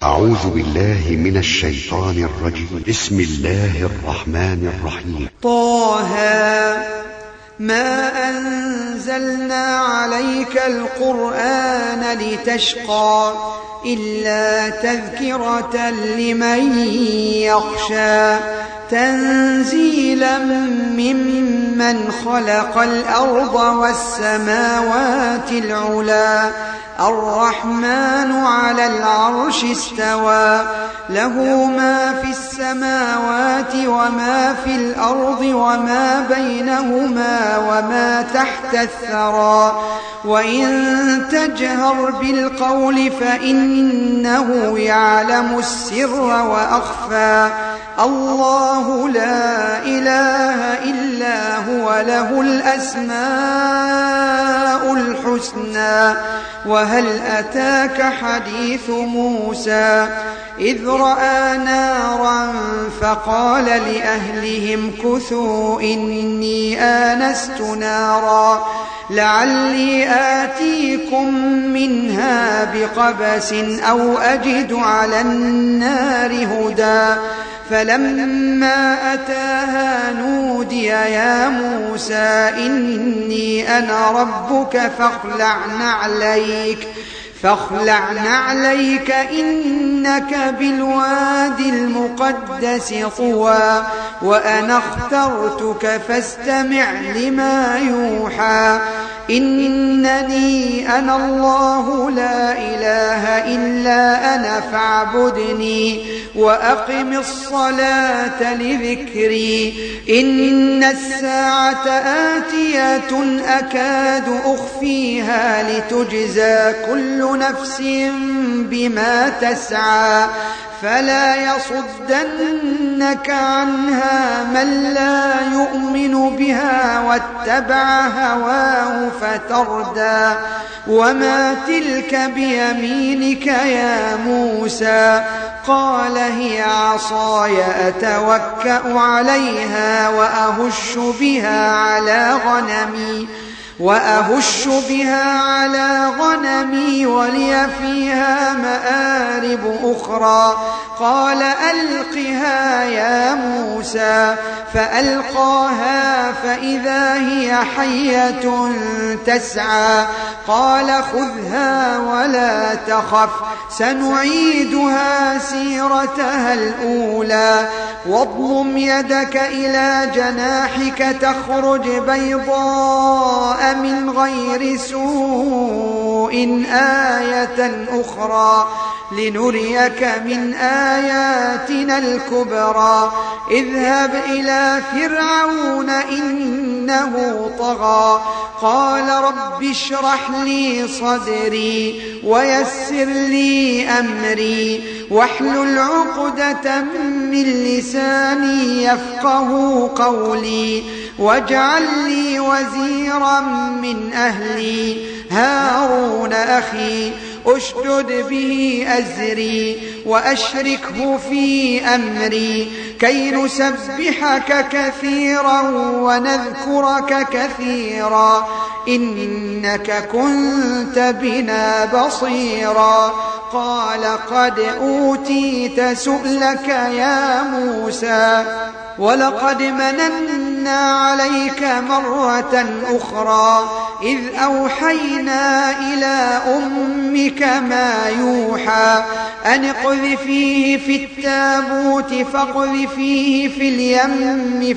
أعوذ بالله من الشيطان الرجيم. بسم الله الرحمن الرحيم. طه ما أنزلنا عليك القرآن لتشقى إلا تذكرة لمن يخشى تنزيلا ممن خلق الأرض والسماوات العلى الرحمن على العرش استوى له ما في السماوات وما في الأرض وما بينهما وما تحت الثرى وإن تجهر بالقول فإنه يعلم السر وأخفى الله لا إله إلا هو له الأسماء الحسنى وهل أتاك حديث موسى إذ رأى نارا فقال لأهلهم كثوا إني آنست نارا لعلي آتيكم منها بقبس أو أجد على النار هدى فلما أتاها نودي يا موسى إني أنا ربك فاخلع نعليك إنك بالوادي المقدس طوى وأنا اخترتك فاستمع لما يوحى إنني أنا الله لا إله إلا أنا فاعبدني وأقم الصلاة لذكري إن الساعة آتية أكاد أخفيها لتجزى كل نفس بما تسعى فلا يصدنك عنها من لا يؤمن بها واتبع هواه فتردى وما تلك بيمينك يا موسى قال هي عصاي أتوكأ عليها وأهش بها على غنمي ولي فيها مآرب أخرى قال ألقها يا موسى فألقاها فإذا هي حية تسعى قال خذها ولا تخف سنعيدها سيرتها الأولى واضمم يدك إلى جناحك تخرج بيضاء من غير سوء آية أخرى لنريك من آياتنا الكبرى اذهب إلى فرعون إنه طغى قال رب اشرح لي صدري ويسر لي أمري واحلل عقدة من لساني يفقه قولي واجعل لي وزيرا من أهلي هارون أخي أشدد به أزري وأشركه في أمري كي نسبحك كثيرا ونذكرك كثيرا إنك كنت بنا بصيرا قال قد أوتيت سؤلك يا موسى ولقد مننا عليك مرة أخرى إذ أوحينا إلى أمك ما يوحى أن اقذفيه في التابوت فاقذفيه في اليم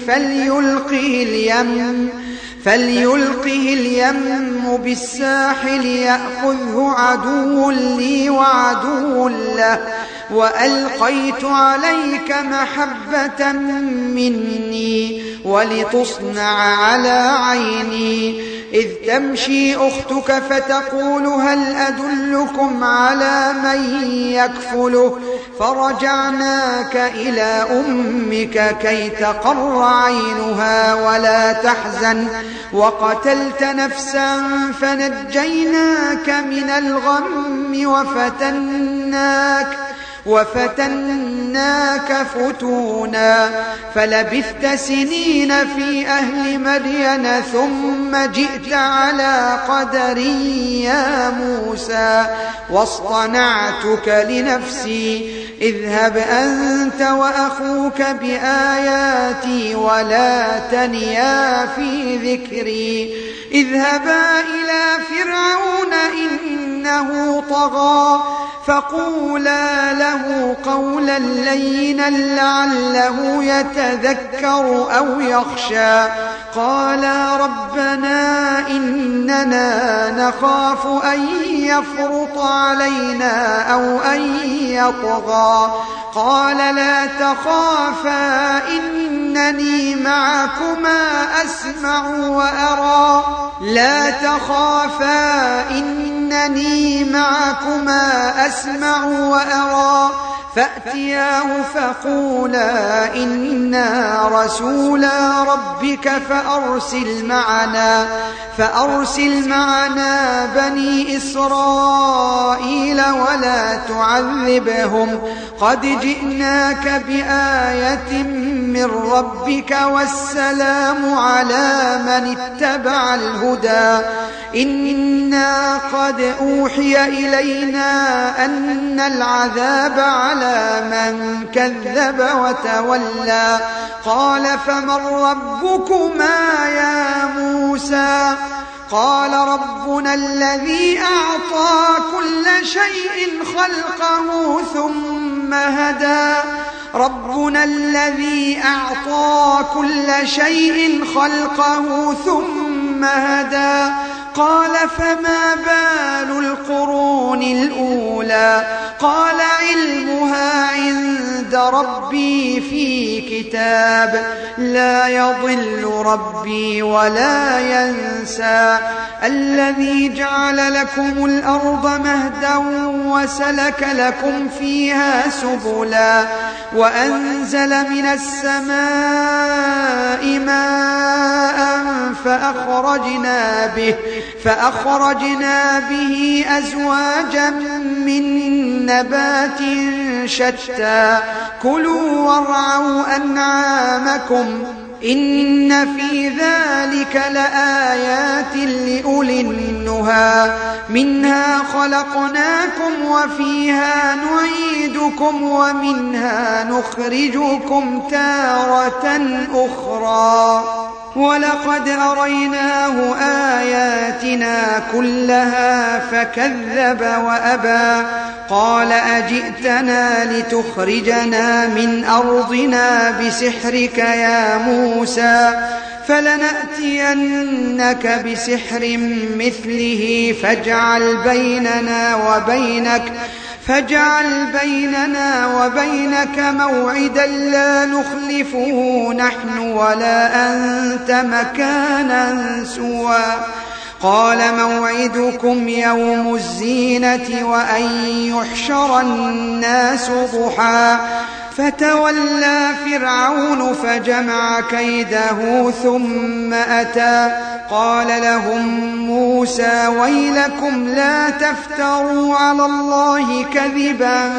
فليلقه اليم بالساحل يأخذه عدو لي وعدو له وألقيت عليك محبة مني ولتصنع على عيني إذ تمشي أختك فتقول هل أدلكم على من يكفله فرجعناك إلى أمك كي تقر عينها ولا تحزن وقتلت نفسا فنجيناك من الغم وفتناك فتونا فلبثت سنين في أهل مدين ثم جئت على قدري يا موسى واصطنعتك لنفسي اذهب أنت وأخوك بآياتي ولا تنيا في ذكري اذهبا إلى فرعون إنه طغى فقولا له قولا لينا لعله يتذكر أو يخشى قالا ربنا إننا نخاف أن يفرط علينا أو أن يطغى قال لا تخافا إنني معكما أسمع وأرى لا تخافا إنني معكما أسمع وأرى فأتياه فقولا إنا رسولا ربك فأرسل معنا بني إسرائيل ولا تعذبهم قد جئناك بآية من ربك والسلام على من اتبع الهدى إنا قد أوحي إلينا أن العذاب على من كذب وتولى قال فمن ربكما يا موسى قال ربنا الذي أعطى كل شيء خلقه ثم هدى ربنا الذي أعطى كل شيء خلقه ثم هدى قال فما بال القرون الأولى قال علمها عند ربي في كتاب لا يضل ربي ولا ينسى الذي جعل لكم الأرض مهدا وسلك لكم فيها سبلا وأنزل من السماء ماء فأخرجنا به أزواجا من نبات شتى كلوا وارعوا أنعامكم إن في ذلك لآيات لأولي النهى منها خلقناكم وفيها نعيدكم ومنها نخرجكم تارة أخرى ولقد أريناه آياتنا كلها فكذب وأبى قال أجئتنا لتخرجنا من أرضنا بسحرك يا موسى فلنأتينك بسحر مثله فاجعل بيننا وبينك موعدا لا نخلفه نحن ولا أنت مكانا سوى قال موعدكم يوم الزينة وأن يحشر الناس ضحى فتولى فرعون فجمع كيده ثم أتى قال لهم موسى ويلكم لا تفتروا على الله كذبا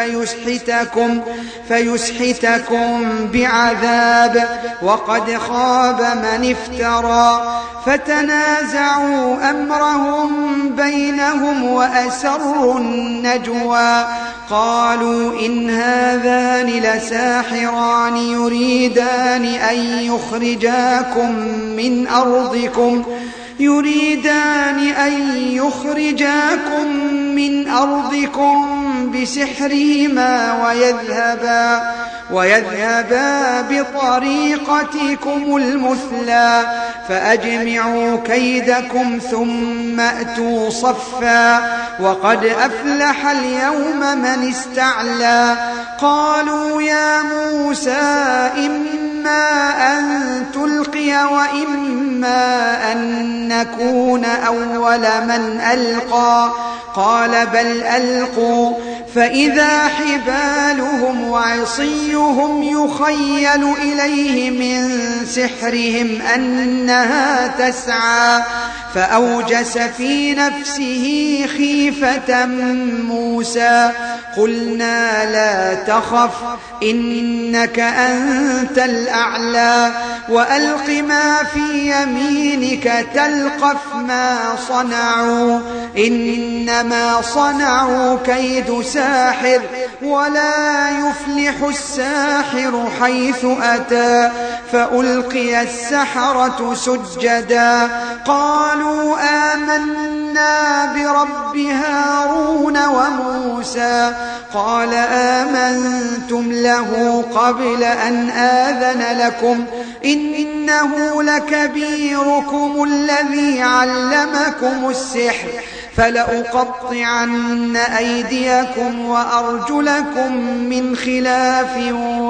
فيسحتكم بعذاب وقد خاب من افترى فتنازعوا أمرهم بينهم وأسروا النجوى قالوا إن هذان لساحران يريدان أن يخرجاكم من أرضكم بسحرهما ويذهبا بطريقتكم المثلى فأجمعوا كيدكم ثم أتوا صفا وقد أفلح اليوم من استعلى قالوا يا موسى إما أن تلقي وإما أن نكون أول من ألقى قال بل ألقوا فإذا حبالهم وعصيهم يخيل إليه من سحرهم أنها تسعى فأوجس في نفسه خيفة موسى قلنا لا تخف إنك أنت الأعلى وألق ما في يمينك تلقف ما صنعوا إنما صنعوا كيد ساحر ولا يفلح الساحر حيث أتى فألقي السحرة سجدا قالوا آمنا برب هارون وموسى قال آمنتم له قبل أن آذن لكم إنه لكبيركم الذي علمكم السحر فلأقطعن أيديكم وأرجلكم من خلاف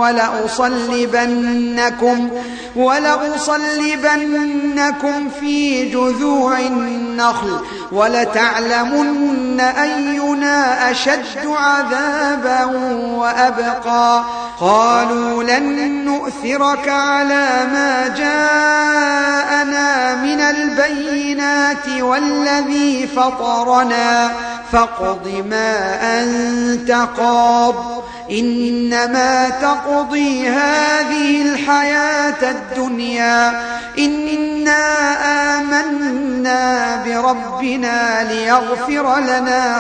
ولأصلبنكم في جذوع النخل ولتعلمن أينا أشد عذابا وأبقى قالوا لن نؤثرك على ما جاءنا من البينات والذي فطرنا فاقض ما أنت قاض إنما تقضي هذه الحياة الدنيا إنا آمنا بربنا ليغفر لنا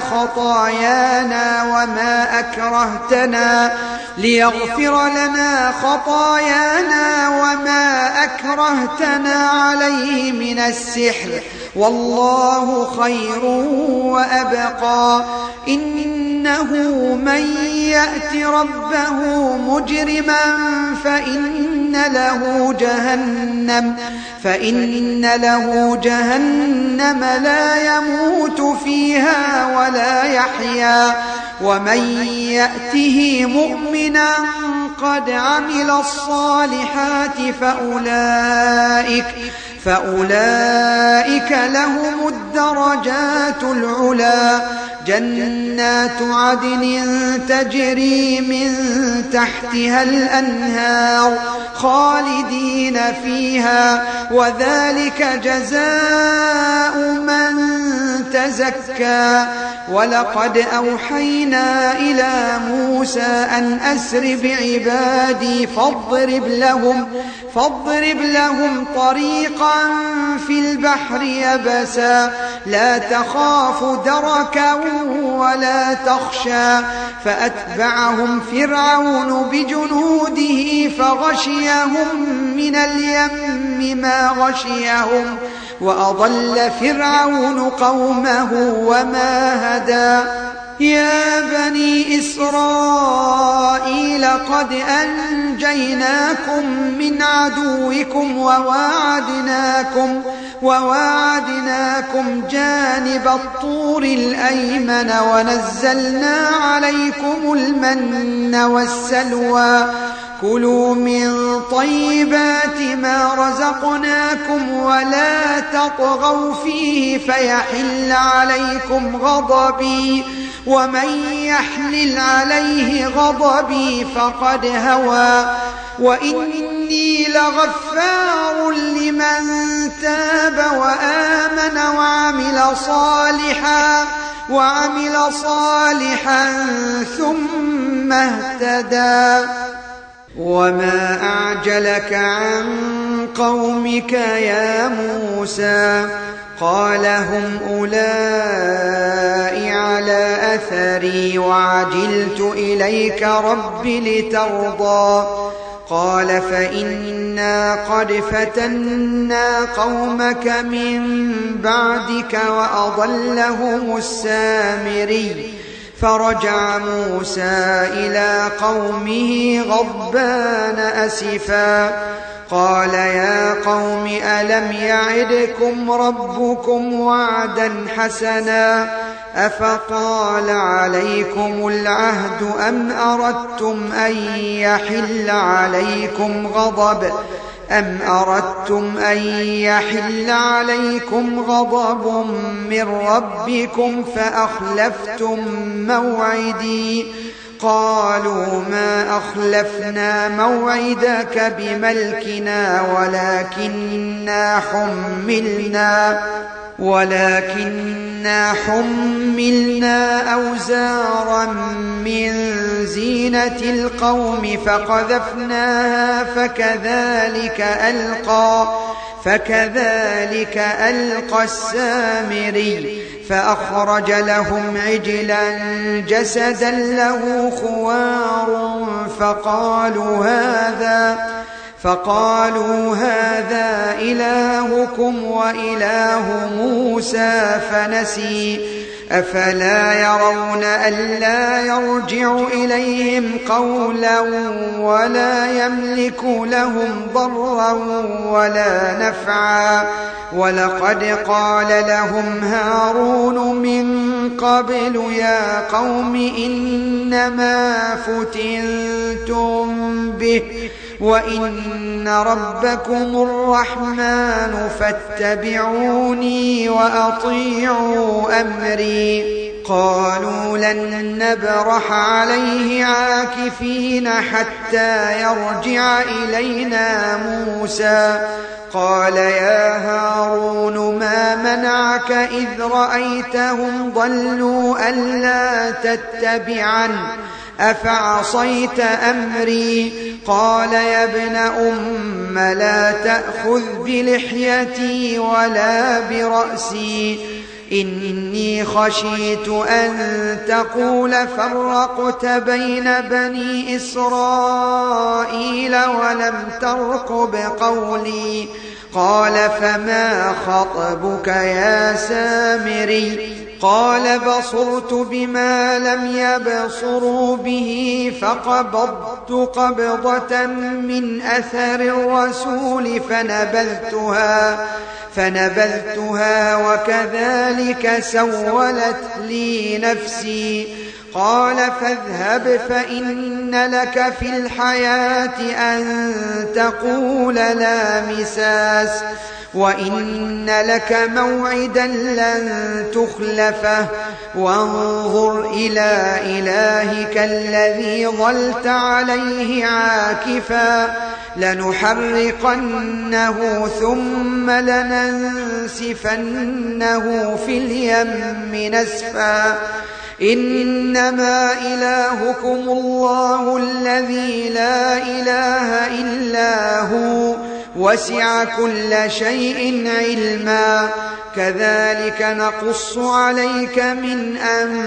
خطايانا وما أكرهتنا عليه من السحر والله خير وأبقى إنه من يأت ربه مجرما فإن له جهنم لا يموت فيها ولا يحيا ومن يأته مؤمنا قد عمل الصالحات فأولئك لهم الدرجات العلا جنات عدن تجري من تحتها الأنهار خالدين فيها وذلك جزاء من تزكى ولقد أوحينا إلى موسى أن أسر بعبادي فاضرب لهم طريقا في البحر يبسا لا تخاف دركا ولا تخشى فأتبعهم فرعون بجنوده فغشيهم من اليم ما غشيهم وأضل فرعون قومه وما هدى يا بني إسرائيل قد أنجيناكم من عدوكم وواعدناكم جانب الطور الأيمن ونزلنا عليكم المن والسلوى كلوا من طيبات ما رزقناكم ولا تطغوا فيه فيحل عليكم غضبي ومن يحلل عليه غضبي فقد هوى وإني لغفار لمن تاب وآمن وعمل صالحا ثم اهتدى وما أعجلك عن قومك يا موسى قال هم أولئك على أثري وعجلت إليك رب لترضى قال فإنا قد فتنا قومك من بعدك وأضلهم السامري فرجع موسى إلى قومه غضبان أسفا قال يا قوم ألم يعدكم ربكم وعدا حسنا أفطال عليكم العهد أم أردتم أن يحل عليكم غضب من ربكم فأخلفتم موعدي قالوا ما أخلفنا موعدك ولكننا حملنا أوزارا من زينة القوم فقذفناها فكذلك ألقى السامري فأخرج لهم عجلا جسدا له خوار فقالوا هذا إلهكم وإله موسى فنسي أفلا يرون ألا يرجع إليهم قولا ولا يملك لهم ضرا ولا نفعا ولقد قال لهم هارون من قبل يا قوم إنما فتنتم به وإن ربكم الرحمن فاتبعوني وأطيعوا أمري قالوا لن نبرح عليه عاكفين حتى يرجع إلينا موسى قال يا هارون ما منعك إذ رأيتهم ضلوا ألا تتبعن أفعصيت أمري قال يا ابن أم لا تأخذ بلحيتي ولا برأسي إني خشيت أن تقول فرقت بين بني إسرائيل ولم ترقب قولي قال فما خطبك يا سامري قال بصرت بما لم يبصروا به فقبضت قبضة من أثر الرسول فنبذتها وكذلك سولت لي نفسي قال فاذهب فإن لك في الحياة أن تقول لا مساس وإن لك موعدا لن تخلفه وانظر إلى إلهك الذي ظلت عليه عاكفا لنحرقنه ثم لننسفنه في اليم نسفا إنما إلهكم الله الذي لا إله إلا هو وسع كل شيء علما كذلك نقص عليك من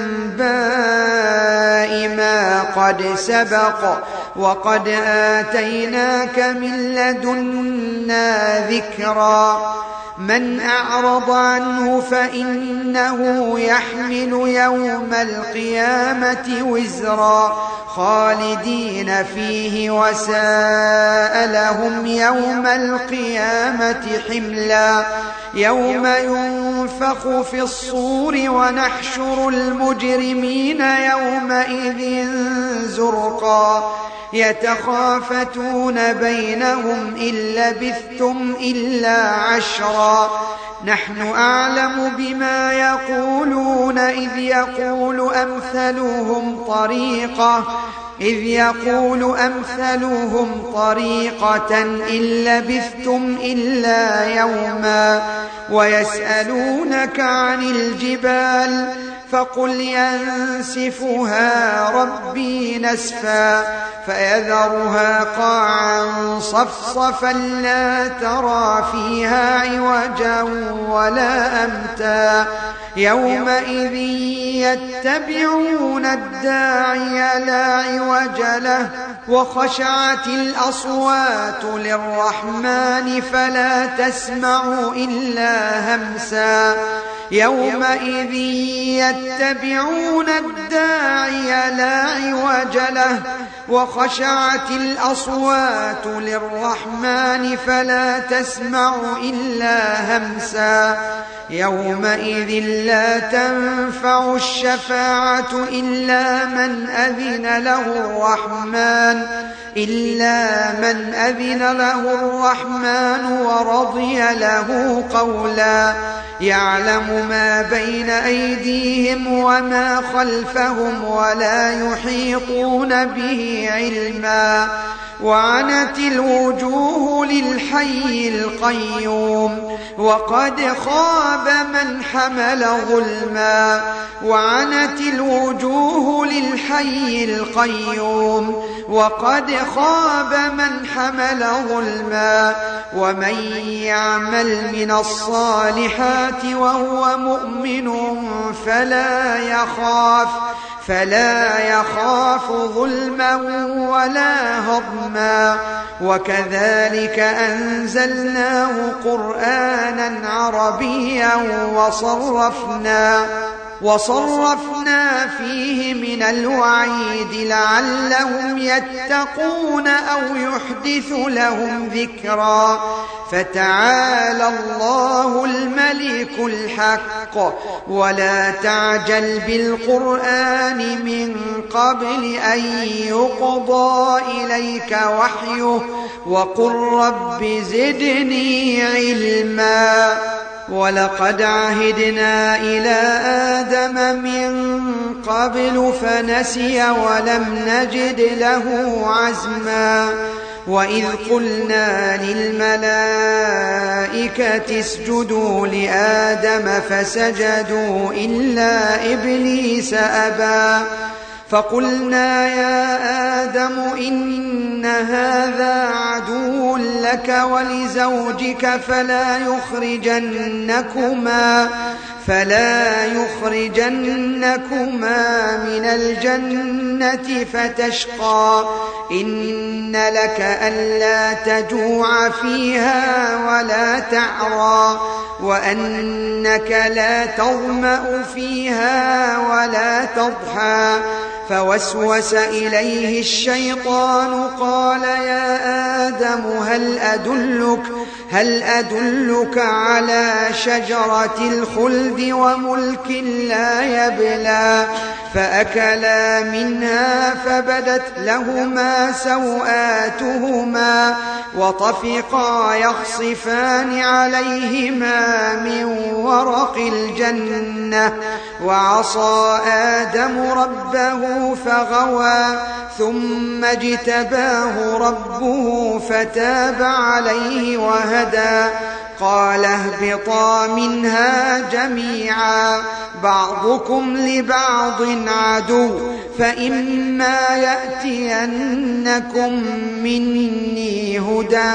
أنباء ما قد سبق وقد آتيناك من لدنا ذكرا من أعرض عنه فإنه يحمل يوم القيامة وزرا خالدين فيه وساء لهم يوم القيامة حملا يوم ينفخ في الصور ونحشر المجرمين يومئذ زرقا يتخافتون بينهم إن لبثتم إلا عشرا نحن أعلم بما يقولون إذ يقول أمثلهم طريقة إن لبثتم إلا يوما ويسألونك عن الجبال فقل ينسفها ربي نسفا فيذرها قاعا صفصفا لا ترى فيها عوجا ولا أمتا يومئذ يتبعون الداعي لا عوج له وخشعت الأصوات للرحمن فلا تسمع إلا همسا يومئذ يتبعون الداعي لا عوج له وخشعت الأصوات للرحمن فلا تسمع إلا همسا يومئذ لا تنفع الشفاعة إلا من أذن له الرحمن ورضي له قولا يعلم ما بين أيديهم وما خلفهم ولا يحيطون به علما وعنت الوجوه للحي القيوم وقد خاب من حمل ظلما وعنت الوجوه للحي القيوم وقد خاب من حمل ظلما ومن يعمل من الصالحات وهو مؤمن فلا يخاف ظلما ولا هضما وكذلك أنزلناه قرآنا عربيا وصرفنا فيه من الوعيد لعلهم يتقون أو يحدث لهم ذكرا فتعالى الله الملك الحق ولا تعجل بالقرآن من قبل أن يقضى إليك وحيه وقل رب زدني علما ولقد عهدنا إلى آدم من قبل فنسي ولم نجد له عزما وإذ قلنا للملائكة اسجدوا لآدم فسجدوا إلا إبليس أبى فقلنا يا آدم إن هذا عدو لك ولزوجك فلا يخرجنكما من الجنة فتشقى إن لك ألا تجوع فيها ولا تعرى وأنك لا تظمأ فيها ولا تضحى فوسوس إليه الشيطان قال يا آدم هل أدلك على شجرة الخلد وملك لا يبلى فأكلا منها فبدت لهما سوآتهما وطفقا يخصفان عليهما من ورق الجنة وعصى آدم ربه فغوى ثم اجتباه ربه فتاب عليه وهدى قال اهبطا منها جميعا بعضكم لبعض عدو فإما يأتينكم مني هدى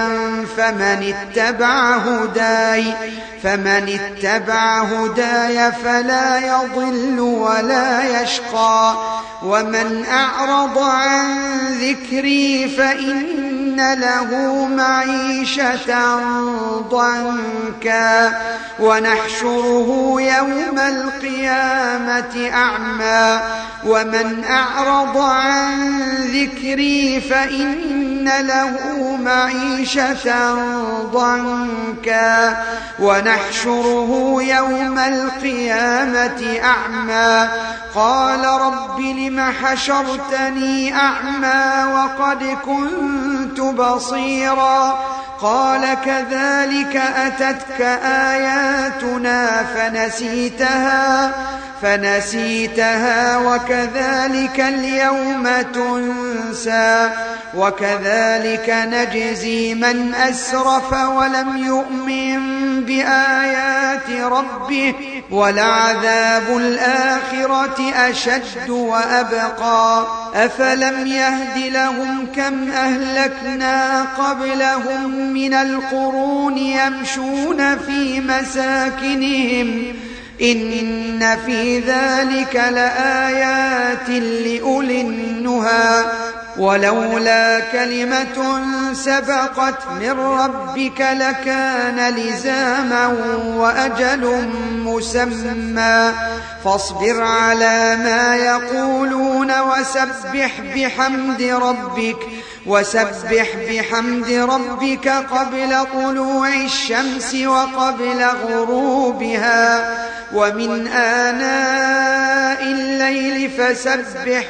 فمن اتبع هداي فلا يضل ولا يشقى ومن أعرض عن ذكري فإن له معيشة ضنكا ونحشره يوم القيامة أعمى ومن أعرض عن ذكري فإن له معيشة ضنكا ونحشره يوم القيامة أعمى قال رب لم حشرتني أعمى وقد كنت بصيرا قال كذلك أتتك آياتنا فنسيتها وكذلك اليوم تنسى وكذلك نجزي من أسرف ولم يؤمن بآيات ربه ولعذاب الآخرة أشد وأبقى أفلم يهد لهم كم أهلكنا قبلهم من القرون يمشون في مساكنهم إن في ذلك لآيات لأولي النهى ولولا كلمة سبقت من ربك لكان لزاما وأجل مسمى فاصبر على ما يقولون وسبح بحمد ربك قبل طلوع الشمس وقبل غروبها ومن آناء الليل فسبح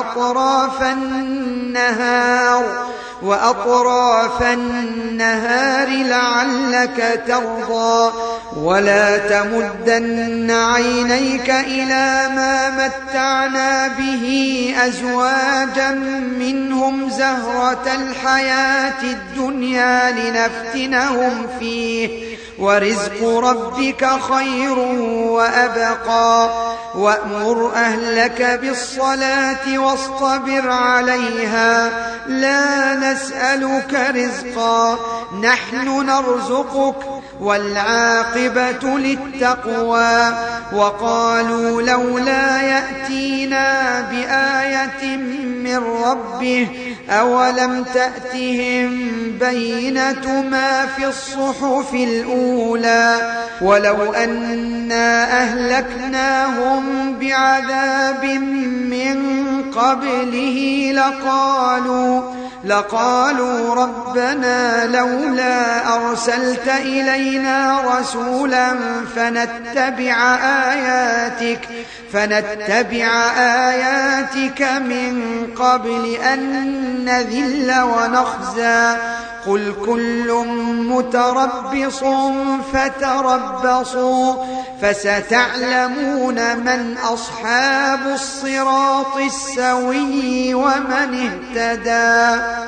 وأطراف النهار لعلك ترضى ولا تمدن عينيك إلى ما متعنا به أزواجا منهم زهرة الحياة الدنيا لنفتنهم فيه ورزق ربك خير وأبقى وأمر أهلك بالصلاة واصطبر عليها لا نسألك رزقا نحن نرزقك والعاقبة للتقوى وقالوا لولا يأتينا بآية من ربه أولم تأتهم بينة ما في الصحف الأولى ولو أنا أهلكناهم بعذاب من قبله لقالوا ربنا لولا أرسلت إلينا رسولا فنتبع آياتك من قبل أن نذل ونخزى قل كل متربص فتربصوا فستعلمون من أصحاب الصراط السوي ومن اهتدى